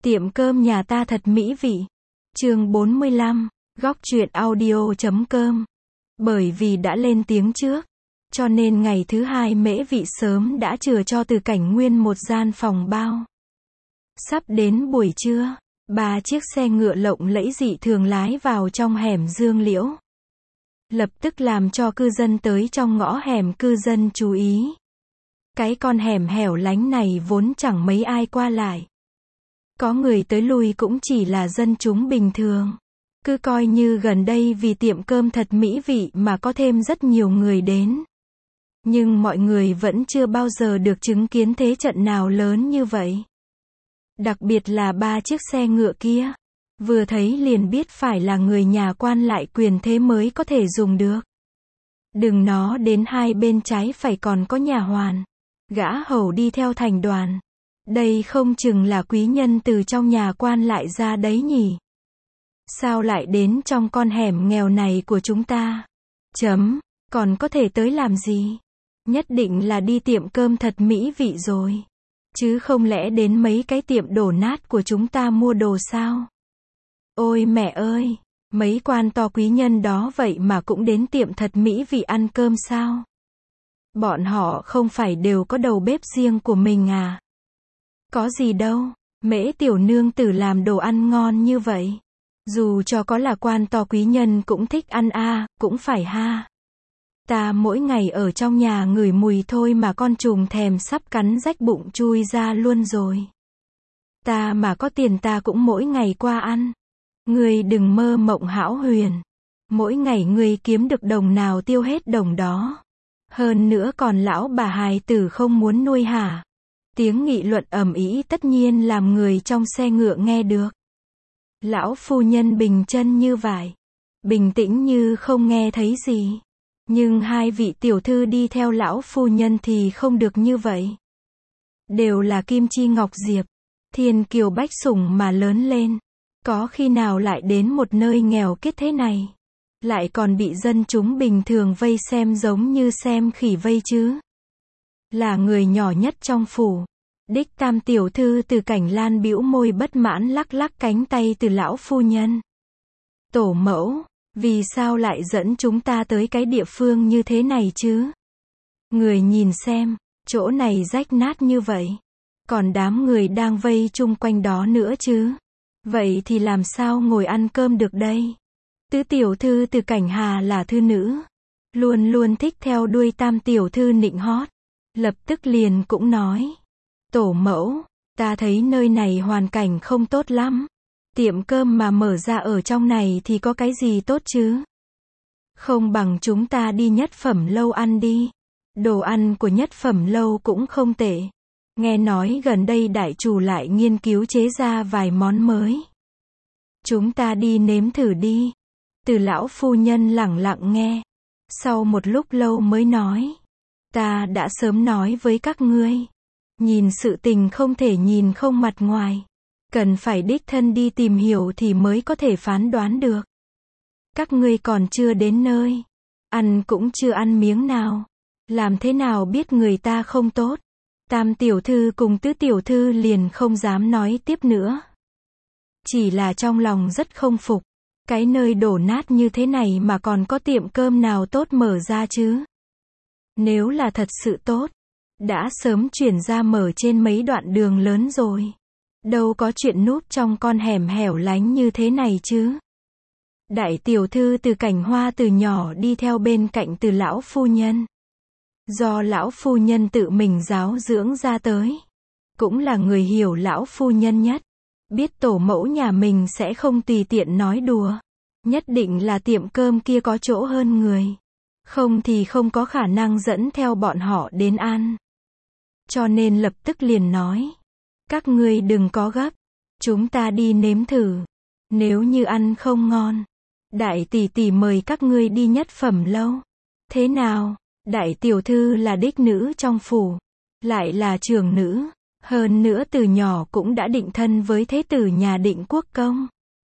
Tiệm cơm nhà ta thật mỹ vị. Chương 45, góc truyện audio.com. Bởi vì đã lên tiếng trước, cho nên ngày thứ hai Mễ Vị sớm đã chừa cho Từ Cảnh Nguyên một gian phòng bao. Sắp đến buổi trưa, 3 chiếc xe ngựa lộng lẫy dị thường lái vào trong hẻm Dương Liễu. Lập tức làm cho cư dân tới trong ngõ hẻm cư dân chú ý. Cái con hẻm hẻo lánh này vốn chẳng mấy ai qua lại. Có người tới lui cũng chỉ là dân chúng bình thường. Cứ coi như gần đây vì tiệm cơm thật mỹ vị mà có thêm rất nhiều người đến. Nhưng mọi người vẫn chưa bao giờ được chứng kiến thế trận nào lớn như vậy. Đặc biệt là 3 chiếc xe ngựa kia. Vừa thấy liền biết phải là người nhà quan lại quyền thế mới có thể dùng được. Đừng nó đến hai bên trái phải còn có nhà hoàn. Gã hầu đi theo thành đoàn. Đây không chừng là quý nhân từ trong nhà quan lại ra đấy nhỉ. Sao lại đến trong con hẻm nghèo này của chúng ta? Còn có thể tới làm gì? Nhất định là đi tiệm cơm thật mỹ vị rồi. Chứ không lẽ đến mấy cái tiệm đổ nát của chúng ta mua đồ sao? Ôi mẹ ơi, mấy quan to quý nhân đó vậy mà cũng đến tiệm thật mỹ vị ăn cơm sao? Bọn họ không phải đều có đầu bếp riêng của mình à? Có gì đâu, Mễ tiểu nương tử làm đồ ăn ngon như vậy. Dù cho có là quan to quý nhân cũng thích ăn cũng phải ha. Ta mỗi ngày ở trong nhà ngửi mùi thôi mà con trùng thèm sắp cắn rách bụng chui ra luôn rồi. Ta mà có tiền ta cũng mỗi ngày qua ăn. Ngươi đừng mơ mộng hão huyền. Mỗi ngày ngươi kiếm được đồng nào tiêu hết đồng đó. Hơn nữa còn lão bà hài tử không muốn nuôi hả? Tiếng nghị luận ầm ĩ tất nhiên làm người trong xe ngựa nghe được. Lão phu nhân bình chân như vải, bình tĩnh như không nghe thấy gì. Nhưng hai vị tiểu thư đi theo lão phu nhân thì không được như vậy. Đều là kim chi ngọc diệp, thiên kiều bách sủng mà lớn lên. Có khi nào lại đến một nơi nghèo kiết thế này, lại còn bị dân chúng bình thường vây xem giống như xem khỉ vây chứ. Là người nhỏ nhất trong phủ, đích tam tiểu thư Từ Cảnh Lan bĩu môi bất mãn lắc lắc cánh tay từ lão phu nhân. Tổ mẫu, vì sao lại dẫn chúng ta tới cái địa phương như thế này chứ? Người nhìn xem, chỗ này rách nát như vậy. Còn đám người đang vây chung quanh đó nữa chứ. Vậy thì làm sao ngồi ăn cơm được đây? Tứ tiểu thư Từ Cảnh Hà là thư nữ. Luôn luôn thích theo đuôi tam tiểu thư nịnh hót. Lập tức liền cũng nói. Tổ mẫu, ta thấy nơi này hoàn cảnh không tốt lắm. Tiệm cơm mà mở ra ở trong này thì có cái gì tốt chứ? Không bằng chúng ta đi Nhất Phẩm Lâu ăn đi. Đồ ăn của Nhất Phẩm Lâu cũng không tệ. Nghe nói gần đây đại chủ lại nghiên cứu chế ra vài món mới. Chúng ta đi nếm thử đi. Từ lão phu nhân lẳng lặng nghe. Sau một lúc lâu mới nói. Ta đã sớm nói với các ngươi. Nhìn sự tình không thể nhìn không mặt ngoài. Cần phải đích thân đi tìm hiểu thì mới có thể phán đoán được. Các ngươi còn chưa đến nơi. Ăn cũng chưa ăn miếng nào. Làm thế nào biết người ta không tốt? Tam tiểu thư cùng tứ tiểu thư liền không dám nói tiếp nữa. Chỉ là trong lòng rất không phục. Cái nơi đổ nát như thế này mà còn có tiệm cơm nào tốt mở ra chứ? Nếu là thật sự tốt, đã sớm chuyển ra mở trên mấy đoạn đường lớn rồi. Đâu có chuyện núp trong con hẻm hẻo lánh như thế này chứ. Đại tiểu thư Từ Cảnh Hoa từ nhỏ đi theo bên cạnh từ lão phu nhân. Do lão phu nhân tự mình giáo dưỡng ra tới. Cũng là người hiểu lão phu nhân nhất. Biết tổ mẫu nhà mình sẽ không tùy tiện nói đùa. Nhất định là tiệm cơm kia có chỗ hơn người. Không thì không có khả năng dẫn theo bọn họ đến ăn. Cho nên lập tức liền nói. Các ngươi đừng có gấp. Chúng ta đi nếm thử. Nếu như ăn không ngon, đại tỷ tỷ mời các ngươi đi Nhất Phẩm Lâu. Thế nào? Đại tiểu thư là đích nữ trong phủ. Lại là trưởng nữ. Hơn nữa từ nhỏ cũng đã định thân với thế tử nhà Định Quốc công.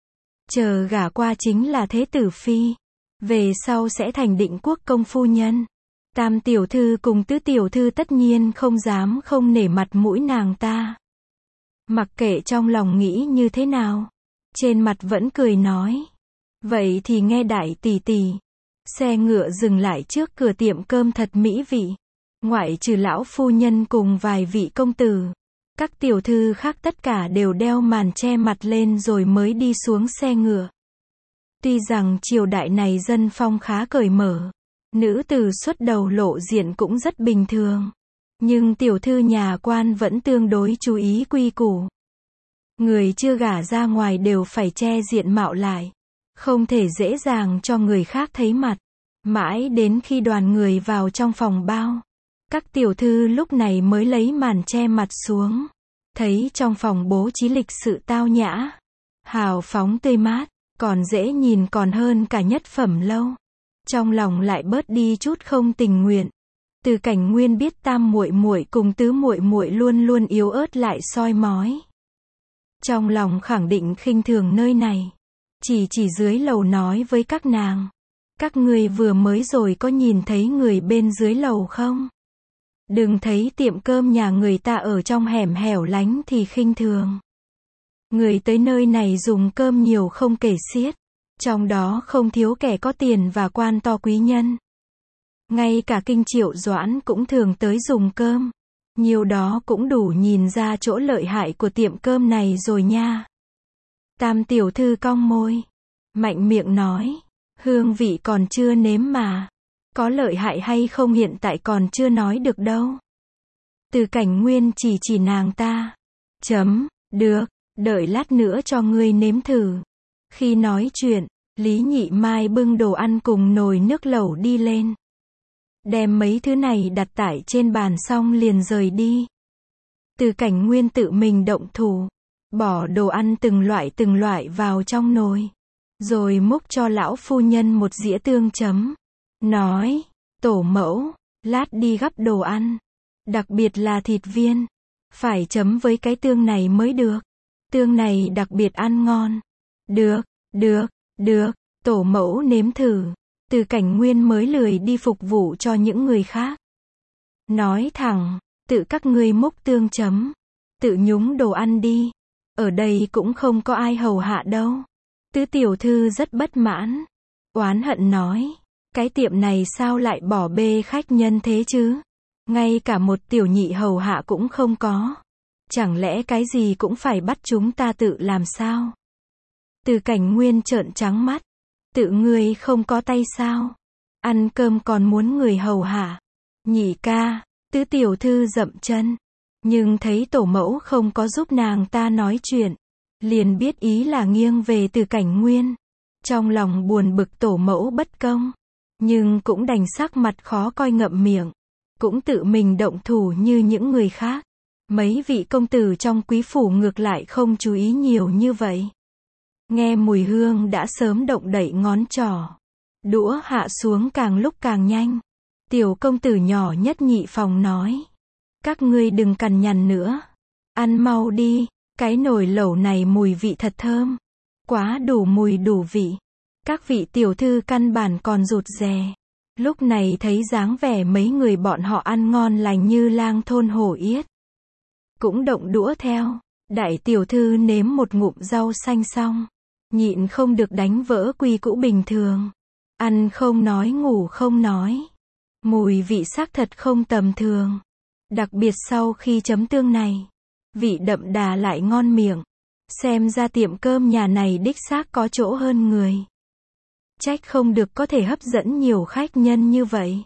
Chờ gả qua chính là thế tử phi. Về sau sẽ thành Định Quốc công phu nhân. Tam tiểu thư cùng tứ tiểu thư tất nhiên không dám không nể mặt mũi nàng ta. Mặc kệ trong lòng nghĩ như thế nào, trên mặt vẫn cười nói. Vậy thì nghe đại tỷ tỷ. Xe ngựa dừng lại trước cửa tiệm cơm thật mỹ vị. Ngoại trừ lão phu nhân cùng vài vị công tử, các tiểu thư khác tất cả đều đeo màn che mặt lên rồi mới đi xuống xe ngựa. Tuy rằng triều đại này dân phong khá cởi mở, nữ tử xuất đầu lộ diện cũng rất bình thường, nhưng tiểu thư nhà quan vẫn tương đối chú ý quy củ. Người chưa gả ra ngoài đều phải che diện mạo lại, không thể dễ dàng cho người khác thấy mặt. Mãi đến khi đoàn người vào trong phòng bao, các tiểu thư lúc này mới lấy màn che mặt xuống. Thấy trong phòng bố trí lịch sự tao nhã, hào phóng tươi mát, còn dễ nhìn còn hơn cả nhất phẩm lâu. Trong lòng lại bớt đi chút không tình nguyện. Từ Cảnh Nguyên biết tam muội muội cùng tứ muội muội luôn luôn yếu ớt lại soi mói. Trong lòng khẳng định khinh thường nơi này. Chỉ dưới lầu nói với các nàng. Các người vừa mới rồi có nhìn thấy người bên dưới lầu không? Đừng thấy tiệm cơm nhà người ta ở trong hẻm hẻo lánh thì khinh thường. Người tới nơi này dùng cơm nhiều không kể xiết. Trong đó không thiếu kẻ có tiền và quan to quý nhân. Ngay cả Kinh Triệu Doãn cũng thường tới dùng cơm. Nhiều đó cũng đủ nhìn ra chỗ lợi hại của tiệm cơm này rồi nha. Tam tiểu thư cong môi, mạnh miệng nói. Hương vị còn chưa nếm mà. Có lợi hại hay không hiện tại còn chưa nói được đâu. Từ Cảnh Nguyên chỉ nàng ta. Được, đợi lát nữa cho ngươi nếm thử. Khi nói chuyện, Lý Nhị Mai bưng đồ ăn cùng nồi nước lẩu đi lên. Đem mấy thứ này đặt tải trên bàn xong liền rời đi. Từ Cảnh Nguyên tự mình động thủ, bỏ đồ ăn từng loại vào trong nồi. Rồi múc cho lão phu nhân một dĩa tương chấm. Nói, tổ mẫu, lát đi gắp đồ ăn. Đặc biệt là thịt viên. Phải chấm với cái tương này mới được. Tương này đặc biệt ăn ngon. Được, tổ mẫu nếm thử. Từ Cảnh Nguyên mới lười đi phục vụ cho những người khác. Nói thẳng, tự các ngươi múc tương chấm. Tự nhúng đồ ăn đi. Ở đây cũng không có ai hầu hạ đâu. Tứ tiểu thư rất bất mãn. Oán hận nói. Cái tiệm này sao lại bỏ bê khách nhân thế chứ? Ngay cả một tiểu nhị hầu hạ cũng không có. Chẳng lẽ cái gì cũng phải bắt chúng ta tự làm sao? Từ Cảnh Nguyên trợn trắng mắt. Tự ngươi không có tay sao? Ăn cơm còn muốn người hầu hạ. Nhị ca, tứ tiểu thư dậm chân. Nhưng thấy tổ mẫu không có giúp nàng ta nói chuyện. Liền biết ý là nghiêng về Từ Cảnh Nguyên. Trong lòng buồn bực tổ mẫu bất công. Nhưng cũng đành sắc mặt khó coi ngậm miệng. Cũng tự mình động thủ như những người khác. Mấy vị công tử trong quý phủ ngược lại không chú ý nhiều như vậy. Nghe mùi hương đã sớm động đậy ngón trỏ. Đũa hạ xuống càng lúc càng nhanh. Tiểu công tử nhỏ nhất Nhị phòng nói. Các ngươi đừng cằn nhằn nữa. Ăn mau đi, cái nồi lẩu này mùi vị thật thơm. Quá đủ mùi đủ vị. Các vị tiểu thư căn bản còn rụt rè. Lúc này thấy dáng vẻ mấy người bọn họ ăn ngon lành như lang thôn hổ yết. Cũng động đũa theo. Đại tiểu thư nếm một ngụm rau xanh xong. Nhịn không được đánh vỡ quy cũ bình thường. Ăn không nói ngủ không nói. Mùi vị xác thật không tầm thường. Đặc biệt sau khi chấm tương này. Vị đậm đà lại ngon miệng. Xem ra tiệm cơm nhà này đích xác có chỗ hơn người. Trách không được có thể hấp dẫn nhiều khách nhân như vậy.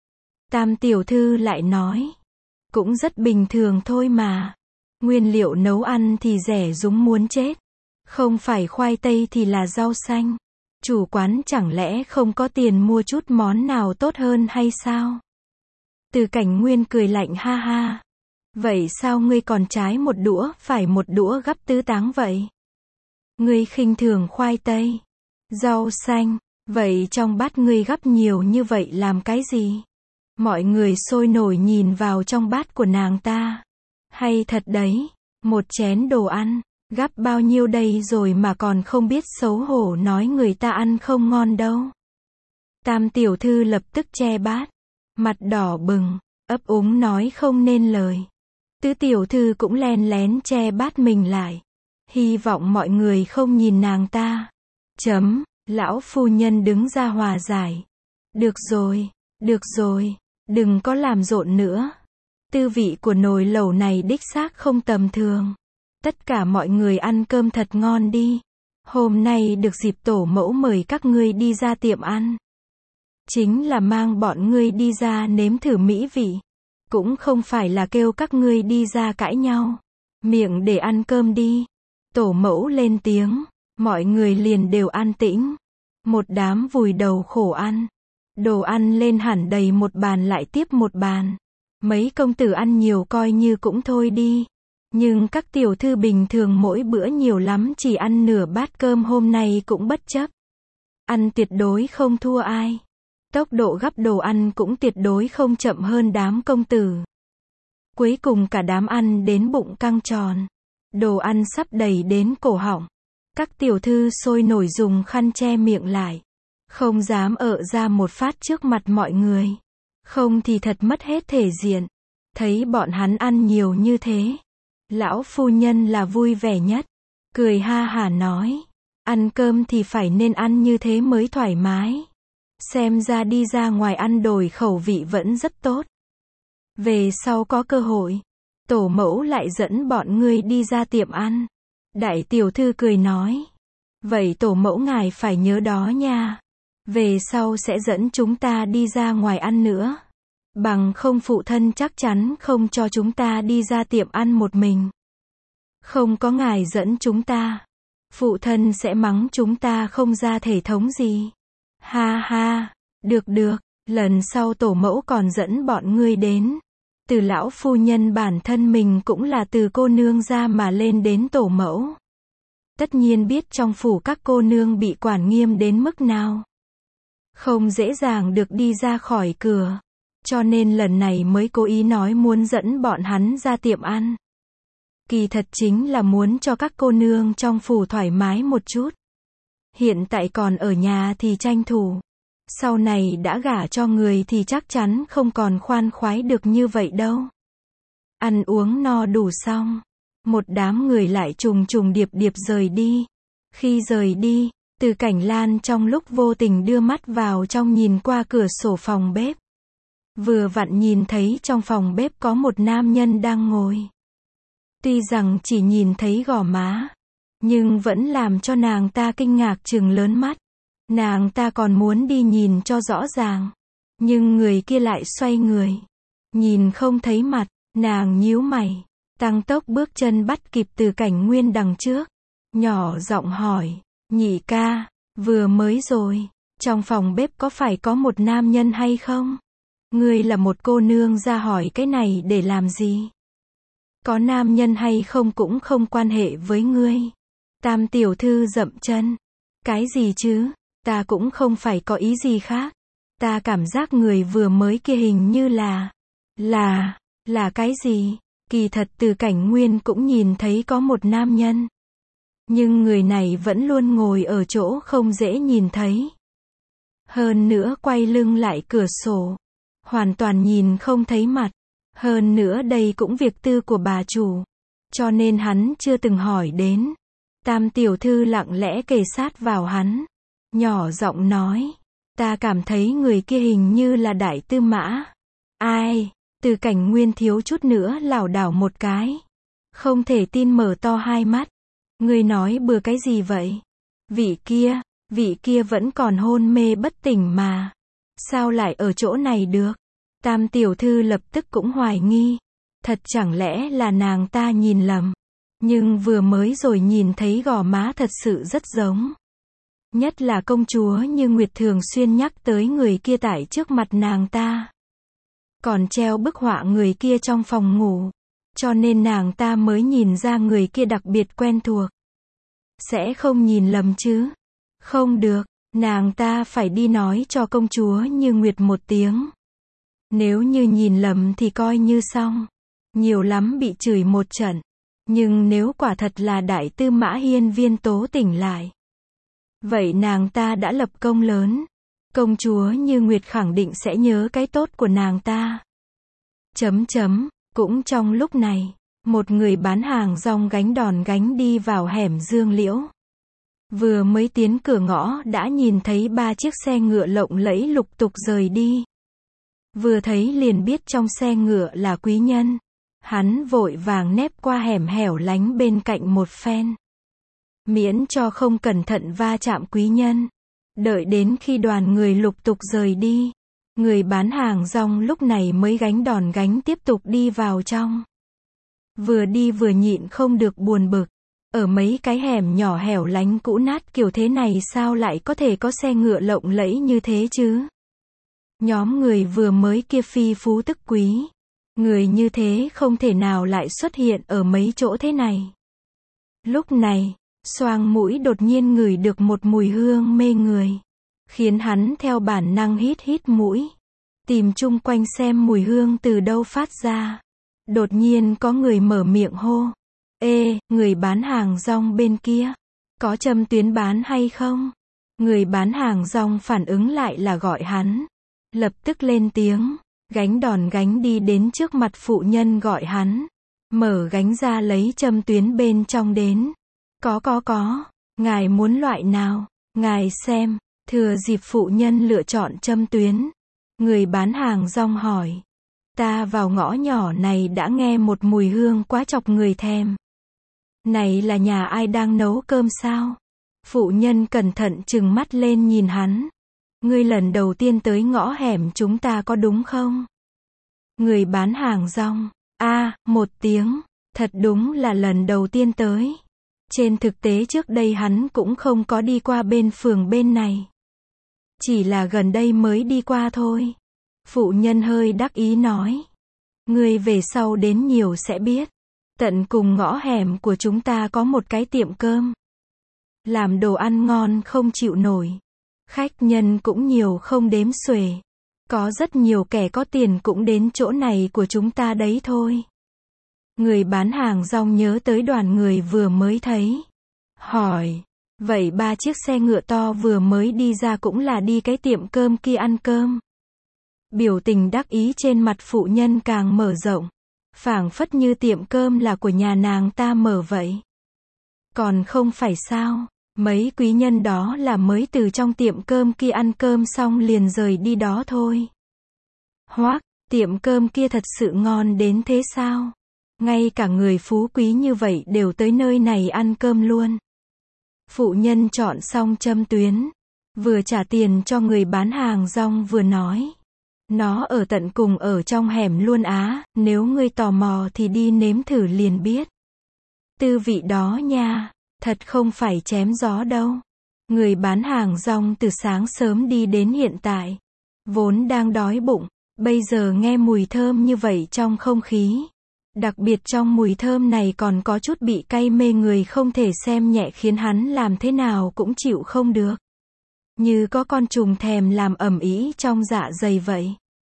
Tam tiểu thư lại nói. Cũng rất bình thường thôi mà. Nguyên liệu nấu ăn thì rẻ rúng muốn chết. Không phải khoai tây thì là rau xanh. Chủ quán chẳng lẽ không có tiền mua chút món nào tốt hơn hay sao? Từ Cảnh Nguyên cười lạnh ha ha. Vậy sao ngươi còn trái một đũa, phải một đũa gắp tứ táng vậy? Ngươi khinh thường khoai tây, rau xanh, vậy trong bát ngươi gắp nhiều như vậy làm cái gì? Mọi người sôi nổi nhìn vào trong bát của nàng ta. Hay thật đấy, một chén đồ ăn, gắp bao nhiêu đây rồi mà còn không biết xấu hổ nói người ta ăn không ngon đâu. Tam tiểu thư lập tức che bát, mặt đỏ bừng, ấp úng nói không nên lời. Tứ tiểu thư cũng len lén che bát mình lại. Hy vọng mọi người không nhìn nàng ta. Lão phu nhân đứng ra hòa giải. Được rồi, đừng có làm rộn nữa. Tư vị của nồi lẩu này đích xác không tầm thường. Tất cả mọi người ăn cơm thật ngon đi. Hôm nay được dịp tổ mẫu mời các ngươi đi ra tiệm ăn. Chính là mang bọn ngươi đi ra nếm thử mỹ vị. Cũng không phải là kêu các ngươi đi ra cãi nhau. Miệng để ăn cơm đi. Tổ mẫu lên tiếng. Mọi người liền đều an tĩnh. Một đám vùi đầu khổ ăn. Đồ ăn lên hẳn đầy một bàn lại tiếp một bàn. Mấy công tử ăn nhiều coi như cũng thôi đi. Nhưng các tiểu thư bình thường mỗi bữa nhiều lắm chỉ ăn nửa bát cơm hôm nay cũng bất chấp. Ăn tuyệt đối không thua ai. Tốc độ gắp đồ ăn cũng tuyệt đối không chậm hơn đám công tử. Cuối cùng cả đám ăn đến bụng căng tròn. Đồ ăn sắp đầy đến cổ họng. Các tiểu thư sôi nổi dùng khăn che miệng lại. Không dám ợ ra một phát trước mặt mọi người. Không thì thật mất hết thể diện. Thấy bọn hắn ăn nhiều như thế. Lão phu nhân là vui vẻ nhất. Cười ha hả nói. Ăn cơm thì phải nên ăn như thế mới thoải mái. Xem ra đi ra ngoài ăn đổi khẩu vị vẫn rất tốt. Về sau có cơ hội. Tổ mẫu lại dẫn bọn ngươi đi ra tiệm ăn. Đại tiểu thư cười nói. Vậy tổ mẫu ngài phải nhớ đó nha. Về sau sẽ dẫn chúng ta đi ra ngoài ăn nữa. Bằng không phụ thân chắc chắn không cho chúng ta đi ra tiệm ăn một mình. Không có ngài dẫn chúng ta. Phụ thân sẽ mắng chúng ta không ra thể thống gì. Ha ha, được, lần sau tổ mẫu còn dẫn bọn ngươi đến. Từ lão phu nhân bản thân mình cũng là từ cô nương ra mà lên đến tổ mẫu. Tất nhiên biết trong phủ các cô nương bị quản nghiêm đến mức nào. Không dễ dàng được đi ra khỏi cửa. Cho nên lần này mới cố ý nói muốn dẫn bọn hắn ra tiệm ăn. Kỳ thật chính là muốn cho các cô nương trong phủ thoải mái một chút. Hiện tại còn ở nhà thì tranh thủ. Sau này đã gả cho người thì chắc chắn không còn khoan khoái được như vậy đâu. Ăn uống no đủ xong. Một đám người lại trùng trùng điệp điệp rời đi. Khi rời đi, Từ Cảnh Lan trong lúc vô tình đưa mắt vào trong nhìn qua cửa sổ phòng bếp. Vừa vặn nhìn thấy trong phòng bếp có một nam nhân đang ngồi. Tuy rằng chỉ nhìn thấy gò má, nhưng vẫn làm cho nàng ta kinh ngạc trừng lớn mắt. Nàng ta còn muốn đi nhìn cho rõ ràng. Nhưng người kia lại xoay người. Nhìn không thấy mặt, nàng nhíu mày. Tăng tốc bước chân bắt kịp Từ Cảnh Nguyên đằng trước. Nhỏ giọng hỏi, nhị ca, vừa mới rồi, trong phòng bếp có phải có một nam nhân hay không? Ngươi là một cô nương ra hỏi cái này để làm gì? Có nam nhân hay không cũng không quan hệ với ngươi. Tam tiểu thư dậm chân. Cái gì chứ? Ta cũng không phải có ý gì khác. Ta cảm giác người vừa mới kia hình như là cái gì? Kỳ thật Từ Cảnh Nguyên cũng nhìn thấy có một nam nhân. Nhưng người này vẫn luôn ngồi ở chỗ không dễ nhìn thấy. Hơn nữa quay lưng lại cửa sổ. Hoàn toàn nhìn không thấy mặt. Hơn nữa đây cũng việc tư của bà chủ. Cho nên hắn chưa từng hỏi đến. Tam tiểu thư lặng lẽ kề sát vào hắn. Nhỏ giọng nói. Ta cảm thấy người kia hình như là Đại Tư Mã. Ai? Từ Cảnh Nguyên thiếu chút nữa lảo đảo một cái. Không thể tin mở to hai mắt. Ngươi nói bừa cái gì vậy? Vị kia vẫn còn hôn mê bất tỉnh mà. Sao lại ở chỗ này được? Tam tiểu thư lập tức cũng hoài nghi. Thật chẳng lẽ là nàng ta nhìn lầm. Nhưng vừa mới rồi nhìn thấy gò má thật sự rất giống. Nhất là công chúa Như Nguyệt thường xuyên nhắc tới người kia tại trước mặt nàng ta. Còn treo bức họa người kia trong phòng ngủ. Cho nên nàng ta mới nhìn ra người kia đặc biệt quen thuộc. Sẽ không nhìn lầm chứ? Không được, nàng ta phải đi nói cho công chúa Như Nguyệt một tiếng. Nếu như nhìn lầm thì coi như xong. Nhiều lắm bị chửi một trận. Nhưng nếu quả thật là Đại Tư Mã Hiên Viên tố tỉnh lại. Vậy nàng ta đã lập công lớn. Công chúa Như Nguyệt khẳng định sẽ nhớ cái tốt của nàng ta. Cũng trong lúc này, một người bán hàng rong gánh đòn gánh đi vào hẻm Dương Liễu. Vừa mới tiến cửa ngõ đã nhìn thấy 3 chiếc xe ngựa lộng lẫy lục tục rời đi. Vừa thấy liền biết trong xe ngựa là quý nhân. Hắn vội vàng nép qua hẻm hẻo lánh bên cạnh một phen. Miễn cho không cẩn thận va chạm quý nhân. Đợi đến khi đoàn người lục tục rời đi, người bán hàng rong lúc này mới gánh đòn gánh tiếp tục đi vào trong. Vừa đi vừa nhịn không được buồn bực. Ở mấy cái hẻm nhỏ hẻo lánh cũ nát kiểu thế này sao lại có thể có xe ngựa lộng lẫy như thế chứ? Nhóm người vừa mới kia phi phú tức quý. Người như thế không thể nào lại xuất hiện ở mấy chỗ thế này. Lúc này, xoang mũi đột nhiên ngửi được một mùi hương mê người. Khiến hắn theo bản năng hít hít mũi. Tìm chung quanh xem mùi hương từ đâu phát ra. Đột nhiên có người mở miệng hô. Ê, người bán hàng rong bên kia. Có châm tuyến bán hay không? Người bán hàng rong phản ứng lại là gọi hắn. Lập tức lên tiếng. Gánh đòn gánh đi đến trước mặt phụ nhân gọi hắn. Mở gánh ra lấy châm tuyến bên trong đến. Có. Ngài muốn loại nào? Ngài xem. Thừa dịp phụ nhân lựa chọn châm tuyến. Người bán hàng rong hỏi. Ta vào ngõ nhỏ này đã nghe một mùi hương quá chọc người thèm. Này là nhà ai đang nấu cơm sao? Phụ nhân cẩn thận trừng mắt lên nhìn hắn. Ngươi lần đầu tiên tới ngõ hẻm chúng ta có đúng không? Người bán hàng rong. Một tiếng. Thật đúng là lần đầu tiên tới. Trên thực tế trước đây hắn cũng không có đi qua bên phường bên này. Chỉ là gần đây mới đi qua thôi. Phụ nhân hơi đắc ý nói. Ngươi về sau đến nhiều sẽ biết. Tận cùng ngõ hẻm của chúng ta có một cái tiệm cơm. Làm đồ ăn ngon không chịu nổi. Khách nhân cũng nhiều không đếm xuể. Có rất nhiều kẻ có tiền cũng đến chỗ này của chúng ta đấy thôi. Người bán hàng rong nhớ tới đoàn người vừa mới thấy. Hỏi. Vậy 3 chiếc xe ngựa to vừa mới đi ra cũng là đi cái tiệm cơm kia ăn cơm. Biểu tình đắc ý trên mặt phụ nhân càng mở rộng. Phảng phất như tiệm cơm là của nhà nàng ta mở vậy. Còn không phải sao, mấy quý nhân đó là mới từ trong tiệm cơm kia ăn cơm xong liền rời đi đó thôi. Hoắc, tiệm cơm kia thật sự ngon đến thế sao? Ngay cả người phú quý như vậy đều tới nơi này ăn cơm luôn. Phụ nhân chọn xong châm tuyến, vừa trả tiền cho người bán hàng rong vừa nói. Nó ở tận cùng ở trong hẻm luôn á, nếu ngươi tò mò thì đi nếm thử liền biết. Tư vị đó nha, thật không phải chém gió đâu. Người bán hàng rong từ sáng sớm đi đến hiện tại. Vốn đang đói bụng, bây giờ nghe mùi thơm như vậy trong không khí. Đặc biệt trong mùi thơm này còn có chút bị cay mê người không thể xem nhẹ khiến hắn làm thế nào cũng chịu không được. Như có con trùng thèm làm ầm ĩ trong dạ dày vậy.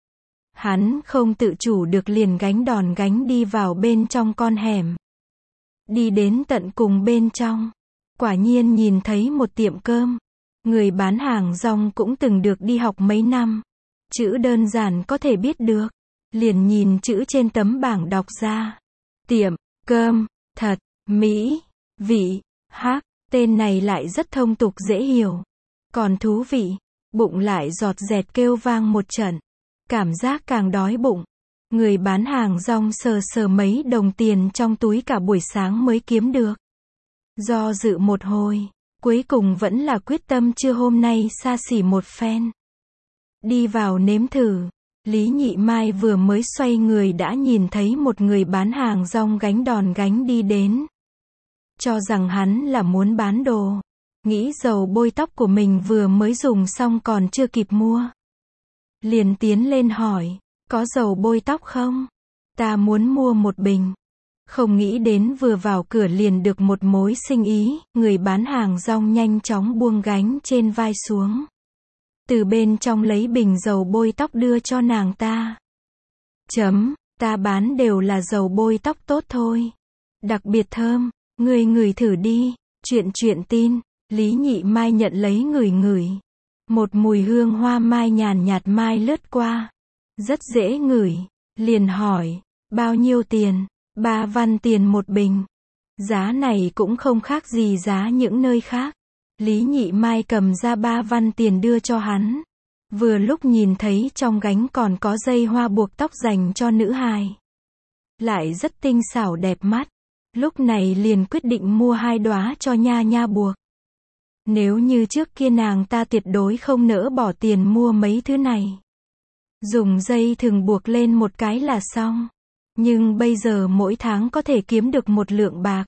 Hắn không tự chủ được liền gánh đòn gánh đi vào bên trong con hẻm. Đi đến tận cùng bên trong. Quả nhiên nhìn thấy một tiệm cơm. Người bán hàng rong cũng từng được đi học mấy năm. Chữ đơn giản có thể biết được. Liền nhìn chữ trên tấm bảng đọc ra. Tiệm cơm, thật, mỹ, vị, hắc. Tên này lại rất thông tục dễ hiểu. Còn thú vị, bụng lại giọt dẹt kêu vang một trận. Cảm giác càng đói bụng. Người bán hàng rong sờ sờ mấy đồng tiền trong túi cả buổi sáng mới kiếm được. Do dự một hồi, cuối cùng vẫn là quyết tâm trưa hôm nay xa xỉ một phen. Đi vào nếm thử. Lý Nhị Mai vừa mới xoay người đã nhìn thấy một người bán hàng rong gánh đòn gánh đi đến. Cho rằng hắn là muốn bán đồ. Nghĩ dầu bôi tóc của mình vừa mới dùng xong còn chưa kịp mua. Liền tiến lên hỏi, có dầu bôi tóc không? Ta muốn mua một bình. Không nghĩ đến vừa vào cửa liền được một mối sinh ý, người bán hàng rong nhanh chóng buông gánh trên vai xuống. Từ bên trong lấy bình dầu bôi tóc đưa cho nàng ta. Ta bán đều là dầu bôi tóc tốt thôi. Đặc biệt thơm, ngươi ngửi thử đi. Chuyện tin, Lý Nhị Mai nhận lấy ngửi. Một mùi hương hoa mai nhàn nhạt mai lướt qua. Rất dễ ngửi, liền hỏi, Bao nhiêu tiền? 3 văn tiền một bình. Giá này cũng không khác gì giá những nơi khác. Lý Nhị Mai cầm ra 3 văn tiền đưa cho hắn. Vừa lúc nhìn thấy trong gánh còn có dây hoa buộc tóc dành cho nữ hài. Lại rất tinh xảo đẹp mắt. Lúc này liền quyết định mua 2 đóa cho Nha Nha buộc. Nếu như trước kia nàng ta tuyệt đối không nỡ bỏ tiền mua mấy thứ này. Dùng dây thừng buộc lên một cái là xong. Nhưng bây giờ mỗi tháng có thể kiếm được 1 lượng bạc.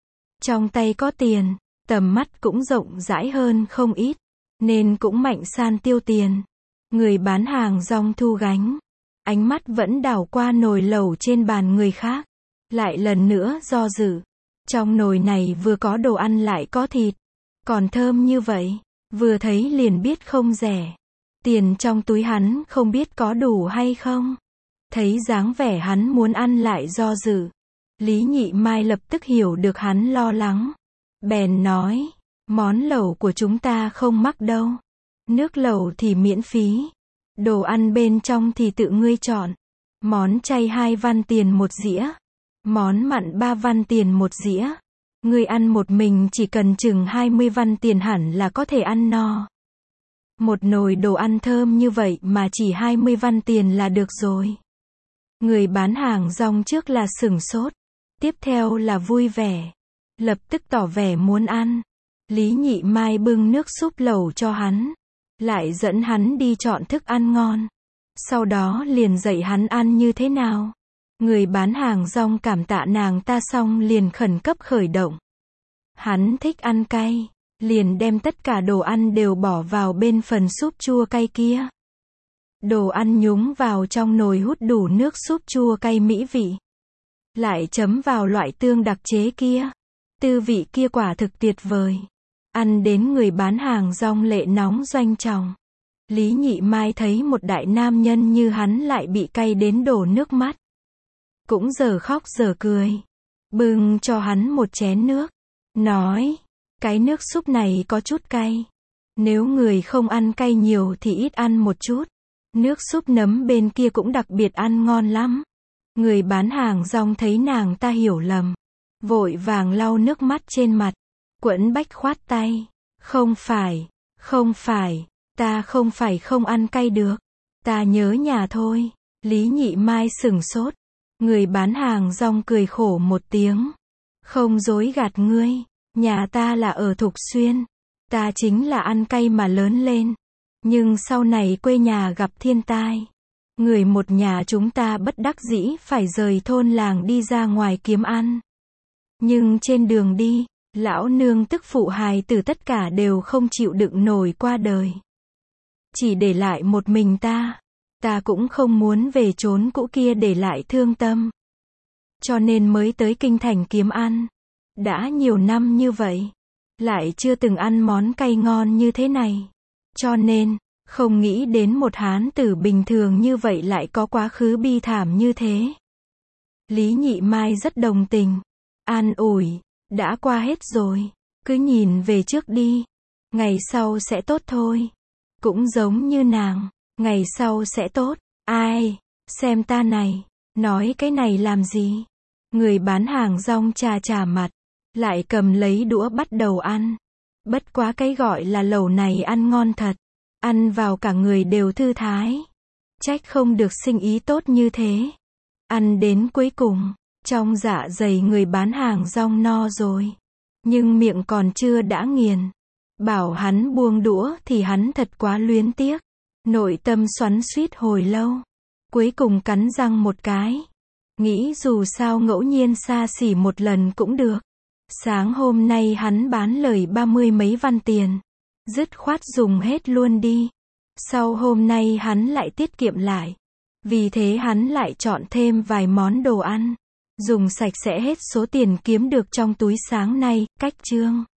Trong tay có tiền, tầm mắt cũng rộng rãi hơn không ít, nên cũng mạnh san tiêu tiền. Người bán hàng rong thu gánh, ánh mắt vẫn đảo qua nồi lẩu trên bàn người khác. Lại lần nữa do dự. Trong nồi này vừa có đồ ăn lại có thịt. Còn thơm như vậy, vừa thấy liền biết không rẻ. Tiền trong túi hắn không biết có đủ hay không. Thấy dáng vẻ hắn muốn ăn lại do dự. Lý Nhị Mai lập tức hiểu được hắn lo lắng. Bèn nói, món lẩu của chúng ta không mắc đâu. Nước lẩu thì miễn phí. Đồ ăn bên trong thì tự ngươi chọn. Món chay 2 văn tiền một dĩa. Món mặn 3 văn tiền một dĩa. Ngươi ăn một mình chỉ cần chừng 20 văn tiền hẳn là có thể ăn no. Một nồi đồ ăn thơm như vậy mà chỉ 20 văn tiền là được rồi. Người bán hàng rong trước là sửng sốt. Tiếp theo là vui vẻ. Lập tức tỏ vẻ muốn ăn. Lý Nhị Mai bưng nước súp lẩu cho hắn. Lại dẫn hắn đi chọn thức ăn ngon. Sau đó liền dạy hắn ăn như thế nào. Người bán hàng rong cảm tạ nàng ta xong liền khẩn cấp khởi động. Hắn thích ăn cay, liền đem tất cả đồ ăn đều bỏ vào bên phần súp chua cay kia. Đồ ăn nhúng vào trong nồi hút đủ nước súp chua cay mỹ vị. Lại chấm vào loại tương đặc chế kia. Tư vị kia quả thực tuyệt vời. Ăn đến người bán hàng rong lệ nóng doanh trọng. Lý Nhị Mai thấy một đại nam nhân như hắn lại bị cay đến đổ nước mắt. Cũng giờ khóc giờ cười. Bưng cho hắn một chén nước. Nói, cái nước súp này có chút cay. Nếu người không ăn cay nhiều thì ít ăn một chút. Nước súp nấm bên kia cũng đặc biệt ăn ngon lắm. Người bán hàng rong thấy nàng ta hiểu lầm. Vội vàng lau nước mắt trên mặt. Quẫn bách khoát tay. Không phải, ta không phải không ăn cay được. Ta nhớ nhà thôi. Lý Nhị Mai sửng sốt. Người bán hàng rong cười khổ một tiếng. Không dối gạt ngươi. Nhà ta là ở Thục Xuyên. Ta chính là ăn cay mà lớn lên. Nhưng sau này quê nhà gặp thiên tai. Người một nhà chúng ta bất đắc dĩ phải rời thôn làng đi ra ngoài kiếm ăn. Nhưng trên đường đi, lão nương tức phụ hài tử tất cả đều không chịu đựng nổi qua đời. Chỉ để lại một mình ta. Ta cũng không muốn về chốn cũ kia để lại thương tâm. Cho nên mới tới kinh thành kiếm ăn. Đã nhiều năm như vậy. Lại chưa từng ăn món cay ngon như thế này. Cho nên, không nghĩ đến một hán tử bình thường như vậy lại có quá khứ bi thảm như thế. Lý Nhị Mai rất đồng tình. An ủi, đã qua hết rồi. Cứ nhìn về trước đi. Ngày sau sẽ tốt thôi. Cũng giống như nàng. Ngày sau sẽ tốt. Ai, xem ta này. Nói cái này làm gì? Người bán hàng rong chà chà mặt. Lại cầm lấy đũa bắt đầu ăn. Bất quá cái gọi là lẩu này ăn ngon thật. Ăn vào cả người đều thư thái. Trách không được sinh ý tốt như thế. Ăn đến cuối cùng, trong dạ dày người bán hàng rong no rồi. Nhưng miệng còn chưa đã nghiền. Bảo hắn buông đũa thì hắn thật quá luyến tiếc. Nội tâm xoắn xuýt hồi lâu. Cuối cùng cắn răng một cái. Nghĩ dù sao ngẫu nhiên xa xỉ một lần cũng được. Sáng hôm nay hắn bán lời 30 mấy văn tiền. Dứt khoát dùng hết luôn đi. Sau hôm nay hắn lại tiết kiệm lại. Vì thế hắn lại chọn thêm vài món đồ ăn. Dùng sạch sẽ hết số tiền kiếm được trong túi sáng nay, cách chương.